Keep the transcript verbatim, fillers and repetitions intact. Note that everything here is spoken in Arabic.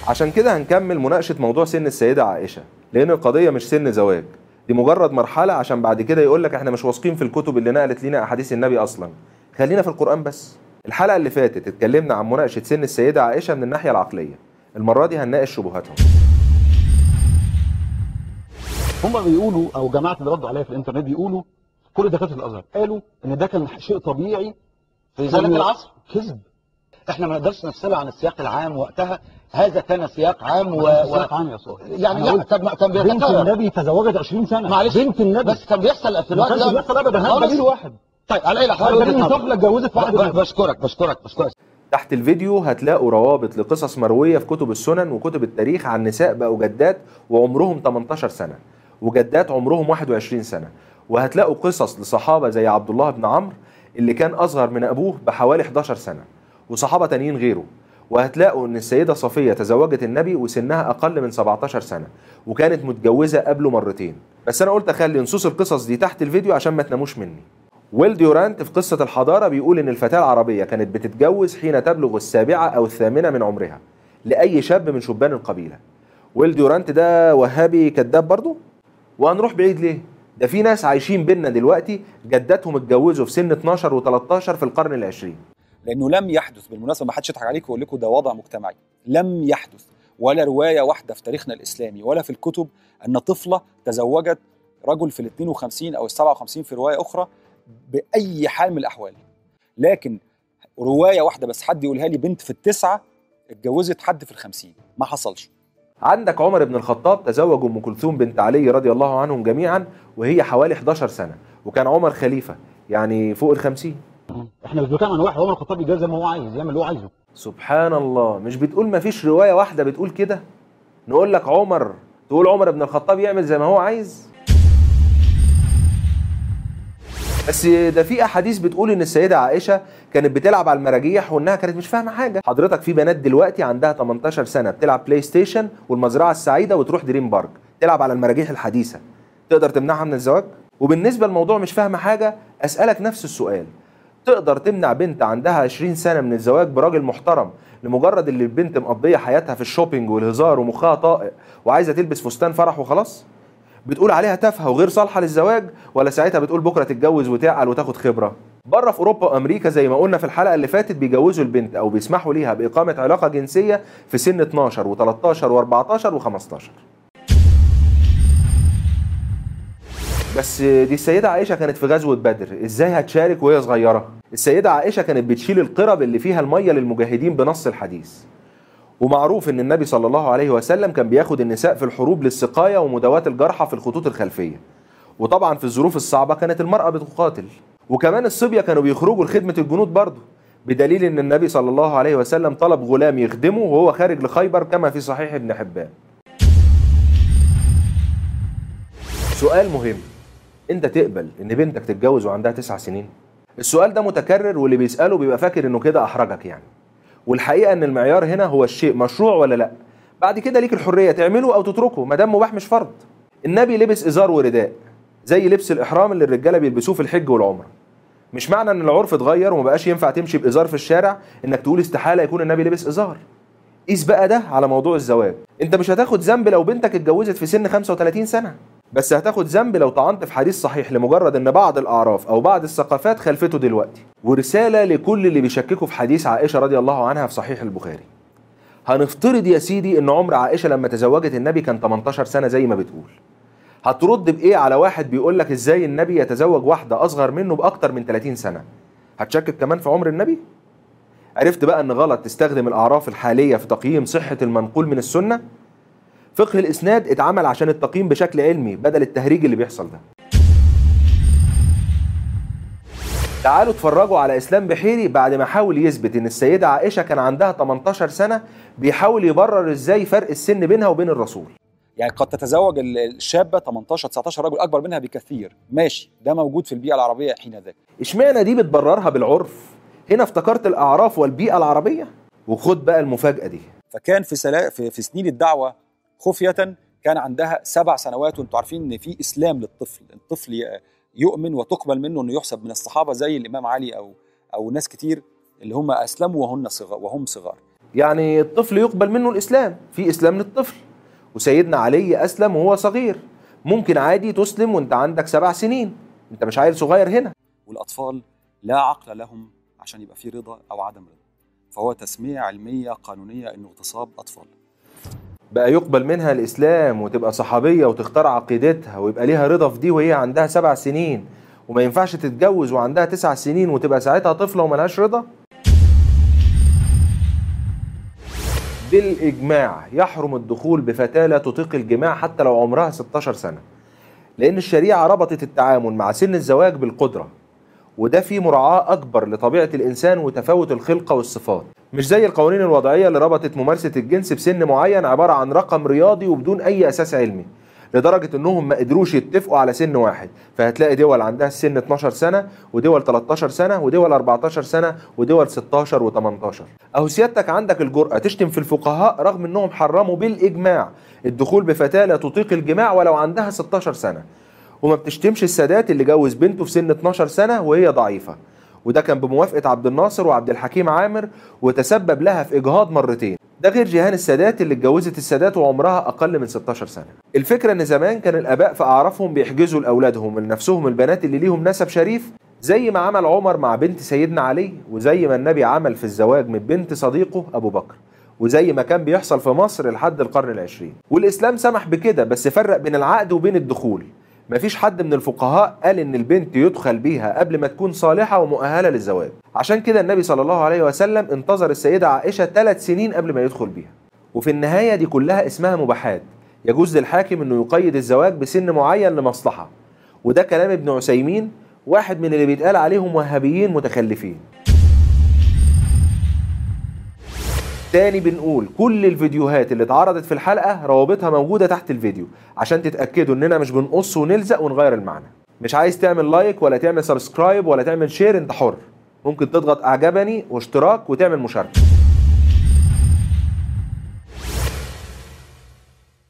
عشان كده هنكمل مناقشة موضوع سن السيدة عائشة، لأن القضية مش سن زواج، دي مجرد مرحلة عشان بعد كده يقولك احنا مش واثقين في الكتب اللي نقلت لنا أحاديث النبي أصلا، خلينا في القرآن بس. الحلقة اللي فاتت اتكلمنا عن مناقشة سن السيدة عائشة من الناحية العقلية، المرة دي هنناقش شبهاتهم. هم بيقولوا او جماعه اللي ردوا عليا في الانترنت بيقولوا كل دكاتره الازهر قالوا ان ده كان شيء طبيعي في ذلك العصر. كذب. احنا ما نقدرش نفصل عن السياق العام وقتها، هذا كان سياق عام و... سياق عام يا صاحبي. يعني لا كان كان بنت بيتكرر. النبي تزوجت عشرين سنه. معلش بنت النبي بس كان بيحصل في الوقت ده. ما كانش بيحصل ابدا، هذا دليل واحد. طيب على اي حال دليل طفله اتجوزت واحد. بشكرك بشكرك بشكرك. تحت الفيديو هتلاقوا روابط لقصص مروية في كتب السنن وكتب التاريخ عن نساء بقوا جدات وعمرهم تمنتاشر سنة، وجدات عمرهم واحد وعشرين سنة، وهتلاقوا قصص لصحابة زي عبد الله بن عمرو اللي كان أصغر من أبوه بحوالي حداشر سنة، وصحابة تانيين غيره. وهتلاقوا إن السيدة صفية تزوجت النبي وسنها أقل من سبعتاشر سنة، وكانت متجوزة قبله مرتين. بس أنا قلت أخلي نصوص القصص دي تحت الفيديو عشان ما تناموش مني. ويل ديورانت في قصة الحضارة بيقول إن الفتاة العربية كانت بتتجوز حين تبلغ السابعة أو الثامنة من عمرها لأي شاب من شبان القبيلة. ويل ديورانت ده وهابي كذاب برضه؟ وهنروح بعيد ليه؟ ده في ناس عايشين بينا دلوقتي جداتهم اتجوزوا في سن اتناشر وتلتاشر في القرن العشرين. لأنه لم يحدث، بالمناسبة ما حدش يضحك عليكم ويقول لكم ده وضع مجتمعي، لم يحدث ولا رواية واحدة في تاريخنا الإسلامي ولا في الكتب أن طفلة تزوجت رجل في الاثنين وخمسين أو السبعة وخمسين في رواية أخرى بأي حال من الأحوال. لكن رواية واحدة بس حد يقولها لي بنت في التسعة اتجوزت حد في الخمسين، ما حصلش. عندك عمر بن الخطاب تزوج أم كلثوم بنت علي رضي الله عنهم جميعا وهي حوالي حداشر سنة، وكان عمر خليفة يعني فوق الخمسين. احنا مش بنتكلم عن واحد عمر الخطاب يتجوز زي ما هو عايز، يعمل اللي هو عايزه. سبحان الله، مش بتقول ما فيش رواية واحدة بتقول كده؟ نقول لك عمر تقول عمر بن الخطاب يعمل زي ما هو عايز؟ بس ده في احاديث بتقول ان السيده عائشه كانت بتلعب على المراجيح وانها كانت مش فاهمه حاجه. حضرتك في بنات دلوقتي عندها تمنتاشر سنه بتلعب بلاي ستيشن والمزرعه السعيده وتروح دريم بارك تلعب على المراجيح الحديثه، تقدر تمنعها من الزواج؟ وبالنسبه للموضوع مش فاهمه حاجه، اسالك نفس السؤال، تقدر تمنع بنت عندها عشرين سنه من الزواج براجل محترم لمجرد اللي البنت مقضيه حياتها في الشوبينج والهزار ومخها طائق وعايزه تلبس فستان فرح وخلاص؟ بتقول عليها تافهه وغير صالحه للزواج، ولا ساعتها بتقول بكره تتجوز وتعقل وتاخد خبره؟ بره في اوروبا وامريكا زي ما قلنا في الحلقه اللي فاتت بيجوزوا البنت او بيسمحوا ليها باقامه علاقه جنسيه في سن اتناشر وتلتاشر واربعتاشر وخمستاشر. بس دي السيده عائشه كانت في غزوه بدر، ازاي هتشارك وهي صغيره؟ السيده عائشه كانت بتشيل القرب اللي فيها الميه للمجاهدين بنص الحديث. ومعروف ان النبي صلى الله عليه وسلم كان بياخد النساء في الحروب للسقايه ومداواة الجرحى في الخطوط الخلفيه، وطبعا في الظروف الصعبه كانت المراه بتقاتل، وكمان الصبيه كانوا بيخرجوا لخدمه الجنود برضه، بدليل ان النبي صلى الله عليه وسلم طلب غلام يخدمه وهو خارج لخيبر كما في صحيح ابن حبان. سؤال مهم، انت تقبل ان بنتك تتجوز وعندها تسع سنين؟ السؤال ده متكرر واللي بيساله بيبقى فاكر انه كده احرجك يعني، والحقيقه ان المعيار هنا هو الشيء مشروع ولا لا. بعد كده ليك الحريه تعمله او تتركه ما دام مباح مش فرض. النبي لبس ازار ورداء زي لبس الاحرام اللي الرجاله بيلبسوه في الحج والعمره. مش معنى ان العرف اتغير وما بقاش ينفع تمشي بازار في الشارع انك تقول استحاله يكون النبي لبس ازار. قيس بقى ده على موضوع الزواج، انت مش هتاخد ذنب لو بنتك اتجوزت في سن خمسة وتلاتين سنه، بس هتاخد ذنب لو طعنت في حديث صحيح لمجرد ان بعض الاعراف او بعض الثقافات خلفته دلوقتي. ورساله لكل اللي بيشككوا في حديث عائشه رضي الله عنها في صحيح البخاري، هنفترض يا سيدي ان عمر عائشه لما تزوجت النبي كان تمنتاشر سنه زي ما بتقول، هترد بايه على واحد بيقول لك ازاي النبي يتزوج واحده اصغر منه باكتر من تلاتين سنه؟ هتشكك كمان في عمر النبي؟ عرفت بقى ان غلط تستخدم الاعراف الحاليه في تقييم صحه المنقول من السنه؟ فقه الاسناد اتعمل عشان التقييم بشكل علمي بدل التهريج اللي بيحصل ده. تعالوا اتفرجوا على اسلام بحيري بعد ما حاول يثبت ان السيده عائشه كان عندها تمنتاشر سنه، بيحاول يبرر ازاي فرق السن بينها وبين الرسول. يعني قد تتزوج الشابه تمنتاشر تسعتاشر رجل اكبر منها بكثير، ماشي، ده موجود في البيئه العربيه حينذاك. اشمعنى دي بتبررها بالعرف؟ هنا افتكرت الاعراف والبيئه العربيه. وخد بقى المفاجاه دي، فكان في سلا... في, في سنين الدعوه خفيه كان عندها سبع سنوات، وانتم عارفين ان في اسلام للطفل، الطفل يؤمن وتقبل منه انه يحسب من الصحابه زي الامام علي او او ناس كتير اللي هم اسلموا وهن صغار وهم صغار. يعني الطفل يقبل منه الإسلام، في إسلام للطفل، وسيدنا علي أسلم وهو صغير. ممكن عادي تسلم وانت عندك سبع سنين، انت مش عيل صغير هنا. والأطفال لا عقل لهم عشان يبقى في رضا أو عدم رضا، فهو تسمية علمية قانونية إنه اغتصاب أطفال. بقى يقبل منها الإسلام وتبقى صحابية وتختار عقيدتها ويبقى ليها رضا في دي وهي عندها سبع سنين، وما ينفعش تتجوز وعندها تسع سنين وتبقى ساعتها طفلة وملهاش رضا؟ بالإجماع يحرم الدخول بفتاة لا تطيق الجماع حتى لو عمرها ستاشر سنة، لأن الشريعة ربطت التعامل مع سن الزواج بالقدرة، وده فيه مراعاة أكبر لطبيعة الإنسان وتفاوت الخلقة والصفات، مش زي القوانين الوضعية اللي ربطت ممارسة الجنس بسن معين عبارة عن رقم رياضي وبدون أي أساس علمي، لدرجة إنهم ما قدروش يتفقوا على سن واحد. فهتلاقي دول عندها السن اتناشر سنة، ودول تلتاشر سنة، ودول اربعتاشر سنة، ودول ستاشر وتمنتاشر. أهو سيادتك عندك الجرأة تشتم في الفقهاء رغم إنهم حرموا بالإجماع الدخول بفتاة لا تطيق الجماع ولو عندها ستاشر سنة، وما بتشتمش السادات اللي جوز بنته في سن اتناشر سنة وهي ضعيفة، وده كان بموافقة عبد الناصر وعبد الحكيم عامر وتسبب لها في إجهاض مرتين. ده غير جيهان السادات اللي اتجوزت السادات وعمرها أقل من ستاشر سنة. الفكرة إن زمان كان الآباء في أعرافهم بيحجزوا لأولادهم لنفسهم البنات اللي ليهم نسب شريف، زي ما عمل عمر مع بنت سيدنا علي، وزي ما النبي عمل في الزواج من بنت صديقه أبو بكر، وزي ما كان بيحصل في مصر لحد القرن العشرين. والإسلام سمح بكده، بس فرق بين العقد وبين الدخول. مفيش حد من الفقهاء قال ان البنت يدخل بيها قبل ما تكون صالحة ومؤهلة للزواج. عشان كده النبي صلى الله عليه وسلم انتظر السيدة عائشة ثلاث سنين قبل ما يدخل بيها. وفي النهاية دي كلها اسمها مباحات، يجوز للحاكم انه يقيد الزواج بسن معين لمصلحة، وده كلام ابن عثيمين، واحد من اللي بيتقال عليهم وهابيين متخلفين. تاني بنقول كل الفيديوهات اللي اتعرضت في الحلقة روابطها موجودة تحت الفيديو عشان تتأكدوا اننا مش بنقص ونلزق ونغير المعنى. مش عايز تعمل لايك ولا تعمل سبسكرايب ولا تعمل شير، انت حر، ممكن تضغط اعجبني واشتراك وتعمل مشاركة.